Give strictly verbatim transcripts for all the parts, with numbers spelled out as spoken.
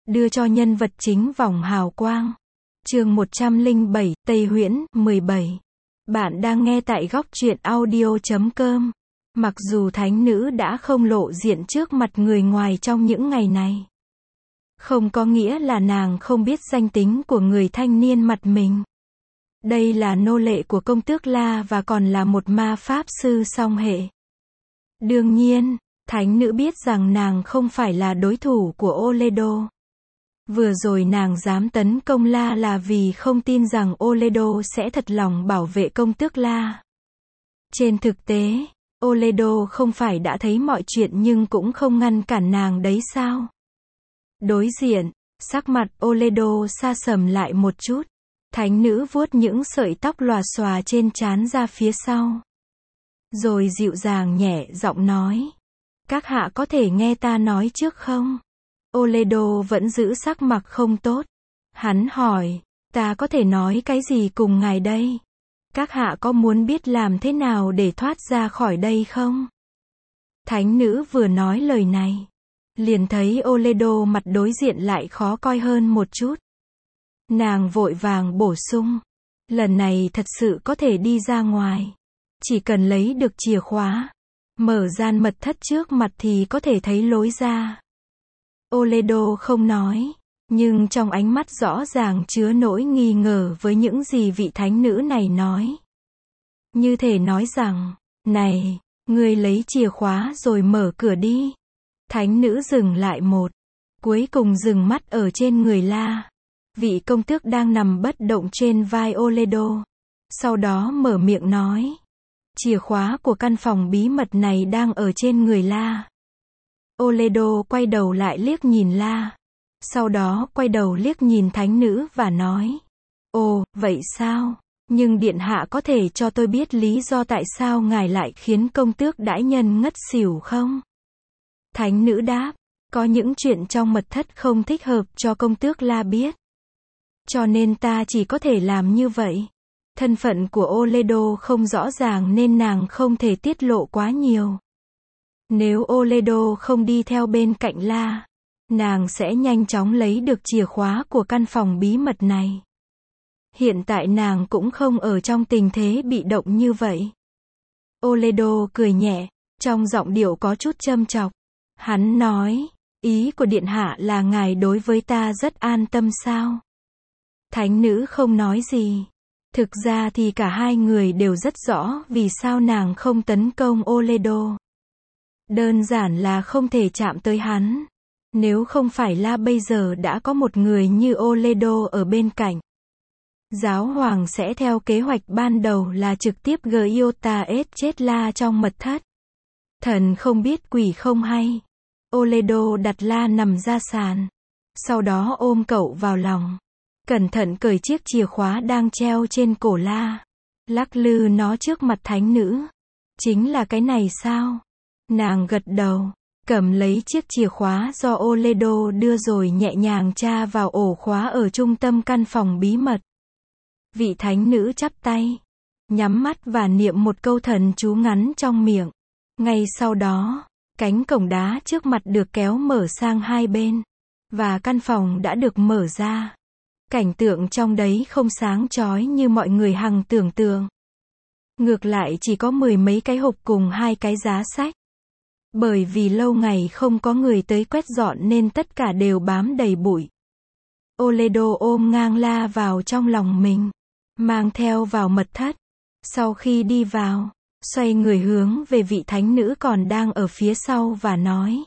đưa cho nhân vật chính vòng hào quang. Chương một trăm lẻ bảy, Tây Huyễn, mười bảy. Bạn đang nghe tại góc truyện audio chấm com. Mặc dù thánh nữ đã không lộ diện trước mặt người ngoài trong những ngày này, không có nghĩa là nàng không biết danh tính của người thanh niên mặt mình. Đây là nô lệ của công tước La và còn là một ma pháp sư song hệ. Đương nhiên, thánh nữ biết rằng nàng không phải là đối thủ của Oledo. Vừa rồi nàng dám tấn công La là vì không tin rằng Oledo sẽ thật lòng bảo vệ công tước La. Trên thực tế, Oledo không phải đã thấy mọi chuyện nhưng cũng không ngăn cản nàng đấy sao? Đối diện, sắc mặt Oledo sa sầm lại một chút. Thánh nữ vuốt những sợi tóc lòa xòa trên trán ra phía sau. Rồi dịu dàng nhẹ giọng nói. Các hạ có thể nghe ta nói trước không? Oledo vẫn giữ sắc mặt không tốt. Hắn hỏi, ta có thể nói cái gì cùng ngài đây? Các hạ có muốn biết làm thế nào để thoát ra khỏi đây không? Thánh nữ vừa nói lời này, liền thấy Oledo mặt đối diện lại khó coi hơn một chút. Nàng vội vàng bổ sung, lần này thật sự có thể đi ra ngoài. Chỉ cần lấy được chìa khóa, mở gian mật thất trước mặt thì có thể thấy lối ra. Oledo không nói, nhưng trong ánh mắt rõ ràng chứa nỗi nghi ngờ với những gì vị thánh nữ này nói. Như thể nói rằng, này, ngươi lấy chìa khóa rồi mở cửa đi. Thánh nữ dừng lại một, cuối cùng dừng mắt ở trên người La. Vị công tước đang nằm bất động trên vai Oledo. Sau đó mở miệng nói, chìa khóa của căn phòng bí mật này đang ở trên người La. Oledo quay đầu lại liếc nhìn La. Sau đó quay đầu liếc nhìn thánh nữ và nói, ồ, vậy sao? Nhưng điện hạ có thể cho tôi biết lý do tại sao ngài lại khiến công tước đại nhân ngất xỉu không? Thánh nữ đáp, có những chuyện trong mật thất không thích hợp cho công tước La biết. Cho nên ta chỉ có thể làm như vậy. Thân phận của Oledo không rõ ràng nên nàng không thể tiết lộ quá nhiều. Nếu Oledo không đi theo bên cạnh La, nàng sẽ nhanh chóng lấy được chìa khóa của căn phòng bí mật này. Hiện tại nàng cũng không ở trong tình thế bị động như vậy. Oledo cười nhẹ, trong giọng điệu có chút châm chọc. Hắn nói, ý của điện hạ là ngài đối với ta rất an tâm sao? Thánh nữ không nói gì. Thực ra thì cả hai người đều rất rõ vì sao nàng không tấn công Oledo. Đơn giản là không thể chạm tới hắn. Nếu không phải là bây giờ đã có một người như Oledo ở bên cạnh. Giáo hoàng sẽ theo kế hoạch ban đầu là trực tiếp Giota S chết La trong mật thất. Thần không biết quỷ không hay. Oledo đặt La nằm ra sàn. Sau đó ôm cậu vào lòng. Cẩn thận cởi chiếc chìa khóa đang treo trên cổ La. Lắc lư nó trước mặt thánh nữ. Chính là cái này sao? Nàng gật đầu. Cầm lấy chiếc chìa khóa do Oledo đưa rồi nhẹ nhàng tra vào ổ khóa ở trung tâm căn phòng bí mật. Vị thánh nữ chắp tay, nhắm mắt và niệm một câu thần chú ngắn trong miệng. Ngay sau đó, cánh cổng đá trước mặt được kéo mở sang hai bên. Và căn phòng đã được mở ra. Cảnh tượng trong đấy không sáng chói như mọi người hằng tưởng tượng. Ngược lại chỉ có mười mấy cái hộp cùng hai cái giá sách. Bởi vì lâu ngày không có người tới quét dọn nên tất cả đều bám đầy bụi. Oledo ôm ngang La vào trong lòng mình, mang theo vào mật thất. Sau khi đi vào, xoay người hướng về vị thánh nữ còn đang ở phía sau và nói.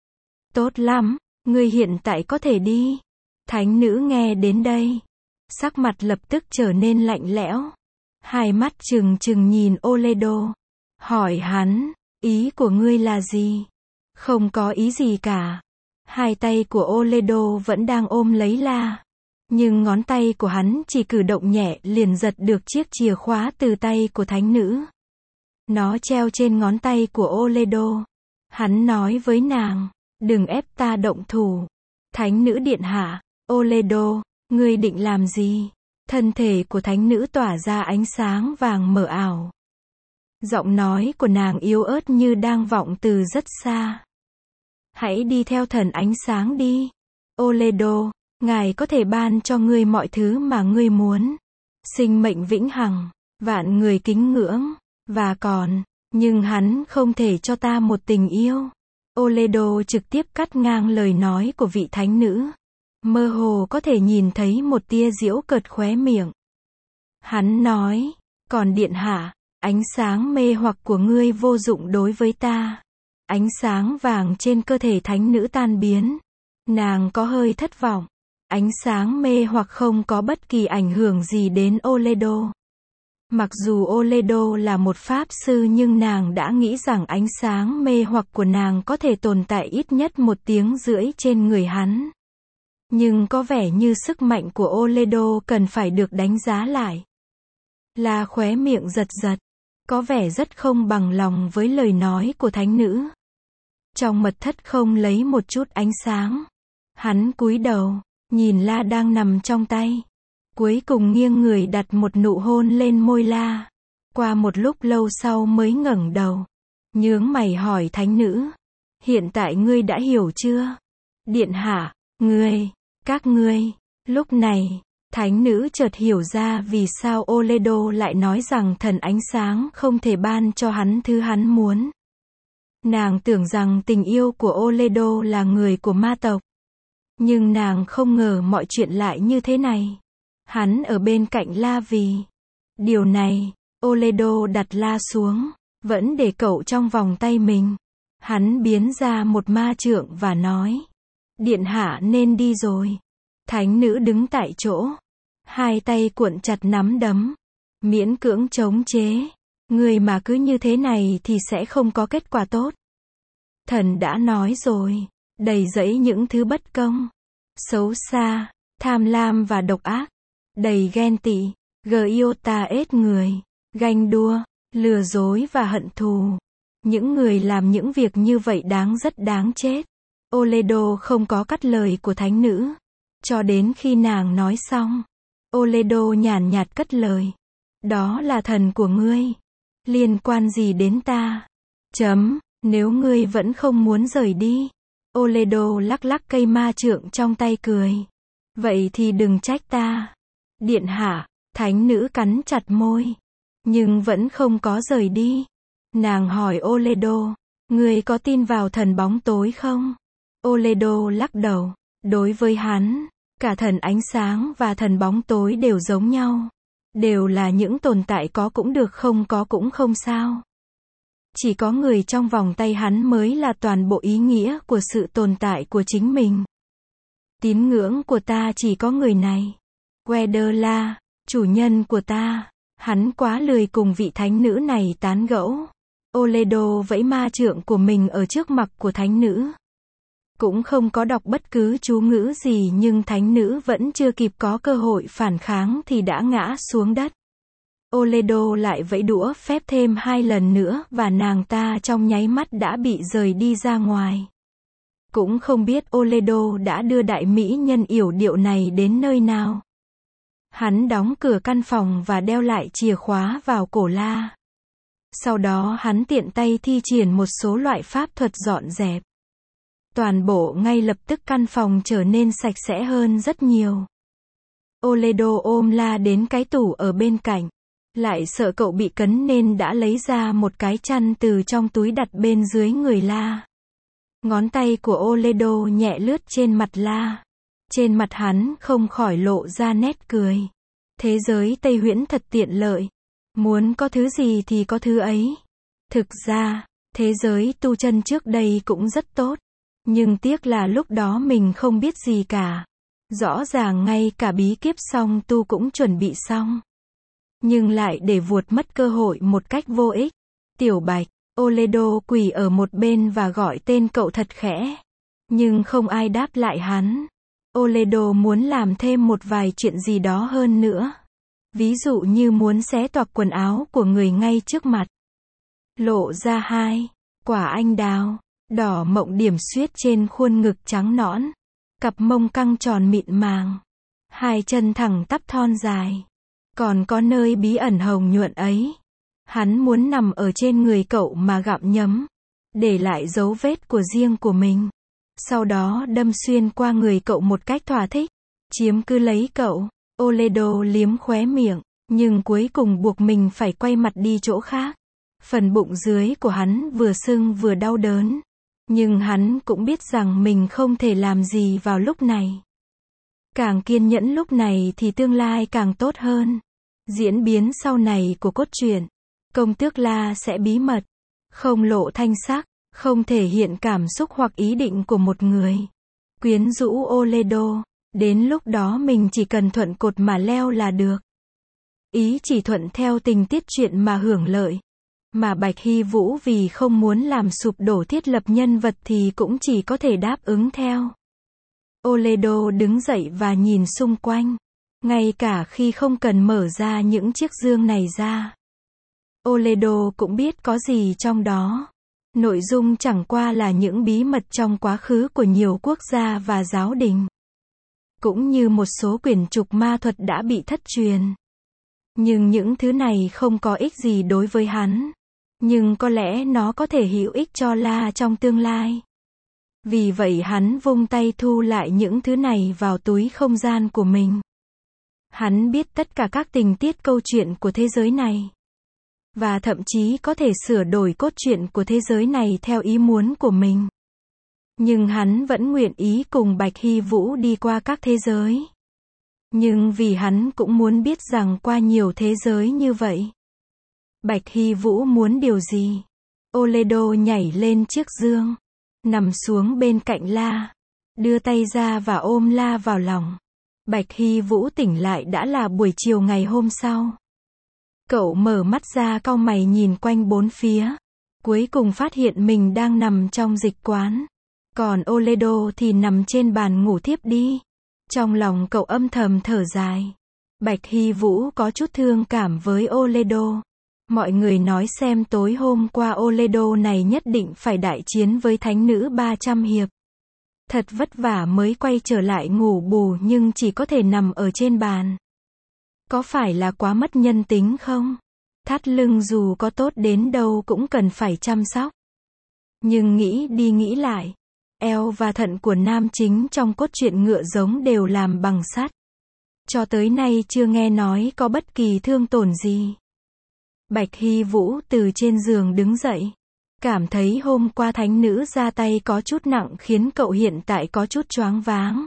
Tốt lắm, ngươi hiện tại có thể đi. Thánh nữ nghe đến đây, sắc mặt lập tức trở nên lạnh lẽo. Hai mắt trừng trừng nhìn Oledo, hỏi hắn, ý của ngươi là gì? Không có ý gì cả. Hai tay của Oledo vẫn đang ôm lấy La. Nhưng ngón tay của hắn chỉ cử động nhẹ liền giật được chiếc chìa khóa từ tay của thánh nữ. Nó treo trên ngón tay của Oledo. Hắn nói với nàng, đừng ép ta động thủ. Thánh nữ điện hạ, Oledo, ngươi định làm gì? Thân thể của thánh nữ tỏa ra ánh sáng vàng mờ ảo. Giọng nói của nàng yếu ớt như đang vọng từ rất xa. Hãy đi theo thần ánh sáng đi. Oledo, Ngài có thể ban cho ngươi mọi thứ mà ngươi muốn. Sinh mệnh vĩnh hằng, vạn người kính ngưỡng, và còn, nhưng hắn không thể cho ta một tình yêu. Oledo trực tiếp cắt ngang lời nói của vị thánh nữ. Mơ hồ có thể nhìn thấy một tia giễu cợt khóe miệng. Hắn nói, còn điện hạ, ánh sáng mê hoặc của ngươi vô dụng đối với ta. Ánh sáng vàng trên cơ thể thánh nữ tan biến. Nàng có hơi thất vọng. Ánh sáng mê hoặc không có bất kỳ ảnh hưởng gì đến Oledo. Mặc dù Oledo là một pháp sư nhưng nàng đã nghĩ rằng ánh sáng mê hoặc của nàng có thể tồn tại ít nhất một tiếng rưỡi trên người hắn. Nhưng có vẻ như sức mạnh của Oledo cần phải được đánh giá lại. Là khóe miệng giật giật, có vẻ rất không bằng lòng với lời nói của thánh nữ. Trong mật thất không lấy một chút ánh sáng. Hắn cúi đầu, nhìn La đang nằm trong tay. Cuối cùng nghiêng người đặt một nụ hôn lên môi La. Qua một lúc lâu sau mới ngẩng đầu. Nhướng mày hỏi thánh nữ. Hiện tại ngươi đã hiểu chưa? Điện hạ, ngươi, các ngươi. Lúc này, thánh nữ chợt hiểu ra vì sao Oledo lại nói rằng thần ánh sáng không thể ban cho hắn thứ hắn muốn. Nàng tưởng rằng tình yêu của Oledo là người của ma tộc. Nhưng nàng không ngờ mọi chuyện lại như thế này. Hắn ở bên cạnh La vì điều này. Oledo đặt La xuống, vẫn để cậu trong vòng tay mình. Hắn biến ra một ma trượng và nói, điện hạ nên đi rồi. Thánh nữ đứng tại chỗ, hai tay cuộn chặt nắm đấm, miễn cưỡng chống chế. Người mà cứ như thế này thì sẽ không có kết quả tốt. Thần đã nói rồi, đầy dẫy những thứ bất công, xấu xa, tham lam và độc ác, đầy ghen tị, giota ết người, ganh đua, lừa dối và hận thù. Những người làm những việc như vậy đáng rất đáng chết. Oledo không có cắt lời của thánh nữ. Cho đến khi nàng nói xong, Oledo nhàn nhạt cất lời. Đó là thần của ngươi. Liên quan gì đến ta? Chấm, nếu ngươi vẫn không muốn rời đi. Oledo lắc lắc cây ma trượng trong tay cười. Vậy thì đừng trách ta. Điện hạ, thánh nữ cắn chặt môi. Nhưng vẫn không có rời đi. Nàng hỏi Oledo, ngươi có tin vào thần bóng tối không? Oledo lắc đầu. Đối với hắn, cả thần ánh sáng và thần bóng tối đều giống nhau. Đều là những tồn tại có cũng được không có cũng không sao. Chỉ có người trong vòng tay hắn mới là toàn bộ ý nghĩa của sự tồn tại của chính mình. Tín ngưỡng của ta chỉ có người này. Wederla, chủ nhân của ta. Hắn quá lười cùng vị thánh nữ này tán gẫu. Oledo vẫy ma trượng của mình ở trước mặt của thánh nữ. Cũng không có đọc bất cứ chú ngữ gì nhưng thánh nữ vẫn chưa kịp có cơ hội phản kháng thì đã ngã xuống đất. Oledo lại vẫy đũa phép thêm hai lần nữa và nàng ta trong nháy mắt đã bị rời đi ra ngoài. Cũng không biết Oledo đã đưa đại mỹ nhân yểu điệu này đến nơi nào. Hắn đóng cửa căn phòng và đeo lại chìa khóa vào cổ La. Sau đó hắn tiện tay thi triển một số loại pháp thuật dọn dẹp. Toàn bộ ngay lập tức căn phòng trở nên sạch sẽ hơn rất nhiều. Oledo ôm La đến cái tủ ở bên cạnh. Lại sợ cậu bị cấn nên đã lấy ra một cái chăn từ trong túi đặt bên dưới người La. Ngón tay của Oledo nhẹ lướt trên mặt La. Trên mặt hắn không khỏi lộ ra nét cười. Thế giới Tây Huyễn thật tiện lợi. Muốn có thứ gì thì có thứ ấy. Thực ra, thế giới tu chân trước đây cũng rất tốt. Nhưng tiếc là lúc đó mình không biết gì cả. Rõ ràng ngay cả bí kíp song tu cũng chuẩn bị xong. Nhưng lại để vuột mất cơ hội một cách vô ích. Tiểu Bạch, Oledo quỳ ở một bên và gọi tên cậu thật khẽ. Nhưng không ai đáp lại hắn. Oledo muốn làm thêm một vài chuyện gì đó hơn nữa. Ví dụ như muốn xé toạc quần áo của người ngay trước mặt. Lộ ra hai quả anh đào, đỏ mộng điểm xuyết trên khuôn ngực trắng nõn. Cặp mông căng tròn mịn màng. Hai chân thẳng tắp thon dài. Còn có nơi bí ẩn hồng nhuận ấy. Hắn muốn nằm ở trên người cậu mà gặm nhấm. Để lại dấu vết của riêng của mình. sau đó đâm xuyên qua người cậu một cách thỏa thích, chiếm cứ lấy cậu. Oledo liếm khóe miệng, nhưng cuối cùng buộc mình phải quay mặt đi chỗ khác. Phần bụng dưới của hắn vừa sưng vừa đau đớn, nhưng hắn cũng biết rằng mình không thể làm gì vào lúc này. Càng kiên nhẫn lúc này thì tương lai càng tốt hơn. Diễn biến sau này của cốt truyện, công tước La sẽ bí mật, không lộ thanh sắc, không thể hiện cảm xúc hoặc ý định của một người. Quyến rũ Oledo, đến lúc đó mình chỉ cần thuận cột mà leo là được. Ý chỉ thuận theo tình tiết truyện mà hưởng lợi. Mà Bạch Hy Vũ vì không muốn làm sụp đổ thiết lập nhân vật thì cũng chỉ có thể đáp ứng theo. Oledo đứng dậy và nhìn xung quanh, ngay cả khi không cần mở ra những chiếc dương này ra. Oledo cũng biết có gì trong đó. Nội dung chẳng qua là những bí mật trong quá khứ của nhiều quốc gia và giáo đình. Cũng như một số quyển trục ma thuật đã bị thất truyền. Nhưng những thứ này không có ích gì đối với hắn. Nhưng có lẽ nó có thể hữu ích cho La trong tương lai. Vì vậy hắn vung tay thu lại những thứ này vào túi không gian của mình. Hắn biết tất cả các tình tiết câu chuyện của thế giới này. Và thậm chí có thể sửa đổi cốt truyện của thế giới này theo ý muốn của mình. Nhưng hắn vẫn nguyện ý cùng Bạch Hy Vũ đi qua các thế giới. Nhưng vì hắn cũng muốn biết rằng qua nhiều thế giới như vậy, Bạch Hy Vũ muốn điều gì. Oledo nhảy lên chiếc dương, nằm xuống bên cạnh La, đưa tay ra và ôm La vào lòng. Bạch Hy Vũ tỉnh lại đã là buổi chiều ngày hôm sau. Cậu mở mắt ra cau mày nhìn quanh bốn phía. Cuối cùng phát hiện mình đang nằm trong dịch quán. Còn Oledo thì nằm trên bàn ngủ thiếp đi. Trong lòng cậu âm thầm thở dài. Bạch Hy Vũ có chút thương cảm với Oledo. Mọi người nói xem tối hôm qua Oledo này nhất định phải đại chiến với thánh nữ ba trăm hiệp. Thật vất vả mới quay trở lại ngủ bù nhưng chỉ có thể nằm ở trên bàn. Có phải là quá mất nhân tính không? Thắt lưng dù có tốt đến đâu cũng cần phải chăm sóc. Nhưng nghĩ đi nghĩ lại, eo và thận của nam chính trong cốt truyện ngựa giống đều làm bằng sắt. Cho tới nay chưa nghe nói có bất kỳ thương tổn gì. Bạch Hy Vũ từ trên giường đứng dậy. Cảm thấy hôm qua thánh nữ ra tay có chút nặng khiến cậu hiện tại có chút choáng váng.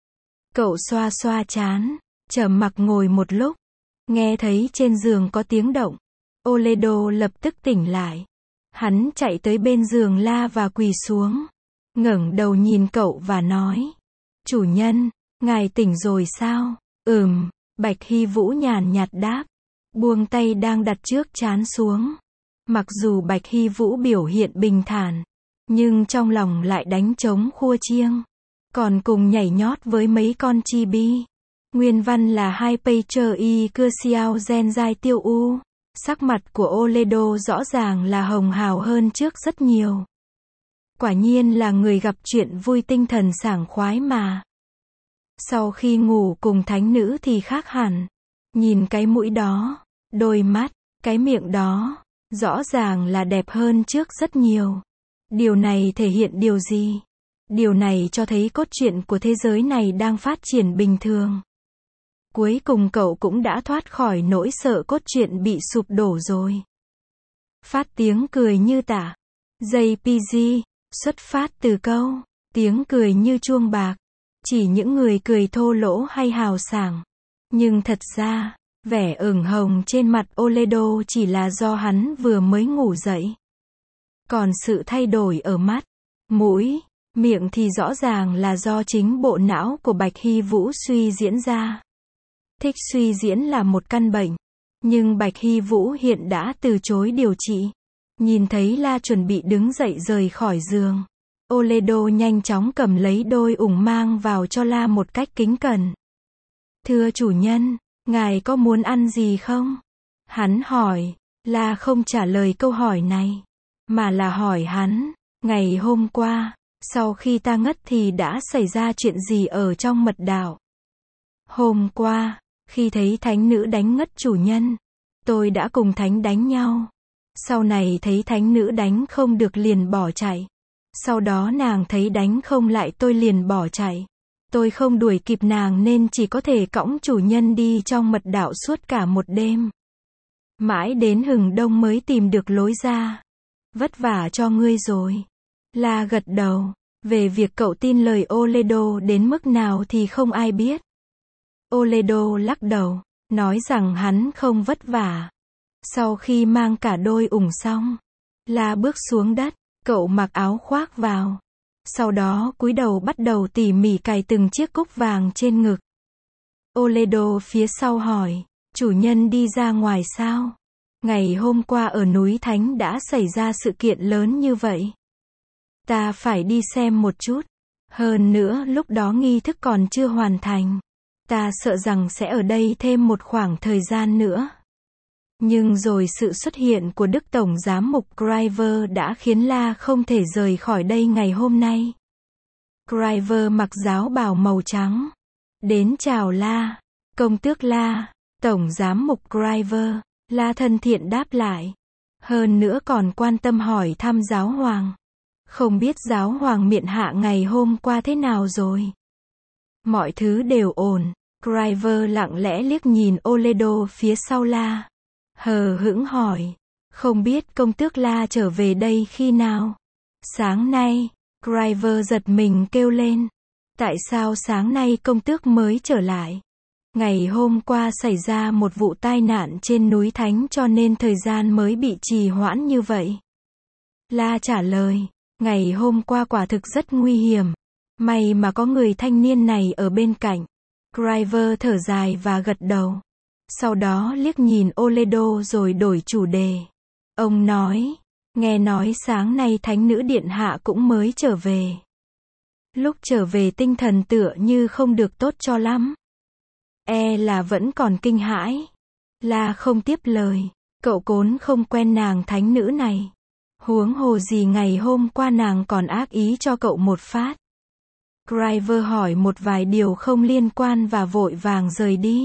Cậu xoa xoa trán, trầm mặc ngồi một lúc. Nghe thấy trên giường có tiếng động. Oledo lập tức tỉnh lại. Hắn chạy tới bên giường La và quỳ xuống. Ngẩng đầu nhìn cậu và nói. Chủ nhân, ngài tỉnh rồi sao? Ừm, Bạch Hy Vũ nhàn nhạt đáp. Buông tay đang đặt trước trán xuống. Mặc dù Bạch Hy Vũ biểu hiện bình thản, nhưng trong lòng lại đánh trống khua chiêng. Còn cùng nhảy nhót với mấy con chibi. Nguyên văn là hai pager y cưa xiao gen dai tiêu u. Sắc mặt của Oledo rõ ràng là hồng hào hơn trước rất nhiều. Quả nhiên là người gặp chuyện vui tinh thần sảng khoái mà. Sau khi ngủ cùng thánh nữ thì khác hẳn. Nhìn cái mũi đó, đôi mắt, cái miệng đó, rõ ràng là đẹp hơn trước rất nhiều. Điều này thể hiện điều gì? Điều này cho thấy cốt truyện của thế giới này đang phát triển bình thường. Cuối cùng cậu cũng đã thoát khỏi nỗi sợ cốt truyện bị sụp đổ rồi. Phát tiếng cười như tả. gi pê giê, xuất phát từ câu, tiếng cười như chuông bạc. Chỉ những người cười thô lỗ hay hào sảng. Nhưng thật ra, vẻ ửng hồng trên mặt Oledo chỉ là do hắn vừa mới ngủ dậy. Còn sự thay đổi ở mắt, mũi, miệng thì rõ ràng là do chính bộ não của Bạch Hy Vũ suy diễn ra. Thích suy diễn là một căn bệnh. Nhưng Bạch Hy Vũ hiện đã từ chối điều trị. Nhìn thấy La chuẩn bị đứng dậy rời khỏi giường. Oledo nhanh chóng cầm lấy đôi ủng mang vào cho La một cách kính cẩn. Thưa chủ nhân, ngài có muốn ăn gì không? Hắn hỏi. La không trả lời câu hỏi này. Mà là hỏi hắn. Ngày hôm qua, sau khi ta ngất thì đã xảy ra chuyện gì ở trong mật đạo? Hôm qua, khi thấy thánh nữ đánh ngất chủ nhân, tôi đã cùng thánh đánh nhau. Sau này thấy thánh nữ đánh không được liền bỏ chạy. Sau đó nàng thấy đánh không lại tôi liền bỏ chạy. Tôi không đuổi kịp nàng nên chỉ có thể cõng chủ nhân đi trong mật đạo suốt cả một đêm. Mãi đến hừng đông mới tìm được lối ra. Vất vả cho ngươi rồi. La gật đầu. Về việc cậu tin lời Oledo đến mức nào thì không ai biết. Oledo lắc đầu, nói rằng hắn không vất vả. Sau khi mang cả đôi ủng xong, La bước xuống đất, cậu mặc áo khoác vào. Sau đó cúi đầu bắt đầu tỉ mỉ cài từng chiếc cúc vàng trên ngực. Oledo phía sau hỏi, chủ nhân đi ra ngoài sao? Ngày hôm qua ở núi Thánh đã xảy ra sự kiện lớn như vậy. Ta phải đi xem một chút. Hơn nữa lúc đó nghi thức còn chưa hoàn thành. Ta sợ rằng sẽ ở đây thêm một khoảng thời gian nữa. Nhưng rồi sự xuất hiện của Đức Tổng Giám mục Criver đã khiến La không thể rời khỏi đây ngày hôm nay. Criver mặc giáo bào màu trắng. Đến chào La. Công tước La. Tổng Giám mục Criver. La thân thiện đáp lại. Hơn nữa còn quan tâm hỏi thăm giáo hoàng. Không biết giáo hoàng miện hạ ngày hôm qua thế nào rồi? Mọi thứ đều ổn. Criver lặng lẽ liếc nhìn Oledo phía sau La. Hờ hững hỏi. Không biết công tước La trở về đây khi nào? Sáng nay. Criver giật mình kêu lên. Tại sao sáng nay công tước mới trở lại? Ngày hôm qua xảy ra một vụ tai nạn trên núi Thánh cho nên thời gian mới bị trì hoãn như vậy. La trả lời. Ngày hôm qua quả thực rất nguy hiểm. May mà có người thanh niên này ở bên cạnh. Criver thở dài và gật đầu. Sau đó liếc nhìn Oledo rồi đổi chủ đề. Ông nói, nghe nói sáng nay Thánh nữ Điện Hạ cũng mới trở về. Lúc trở về tinh thần tựa như không được tốt cho lắm. E là vẫn còn kinh hãi. La không tiếp lời. Cậu Cốn không quen nàng thánh nữ này. Huống hồ gì ngày hôm qua nàng còn ác ý cho cậu một phát. Criver hỏi một vài điều không liên quan và vội vàng rời đi.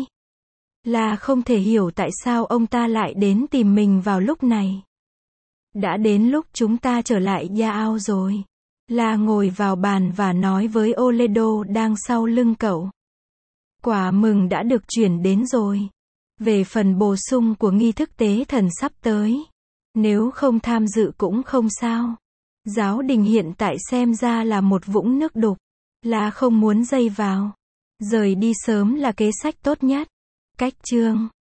La không thể hiểu tại sao ông ta lại đến tìm mình vào lúc này. Đã đến lúc chúng ta trở lại Yao rồi. La ngồi vào bàn và nói với Oledo đang sau lưng cậu. Quả mừng đã được chuyển đến rồi. Về phần bổ sung của nghi thức tế thần sắp tới. Nếu không tham dự cũng không sao. Giáo đình hiện tại xem ra là một vũng nước đục. La không muốn dây vào. Rời đi sớm là kế sách tốt nhất. Cách chương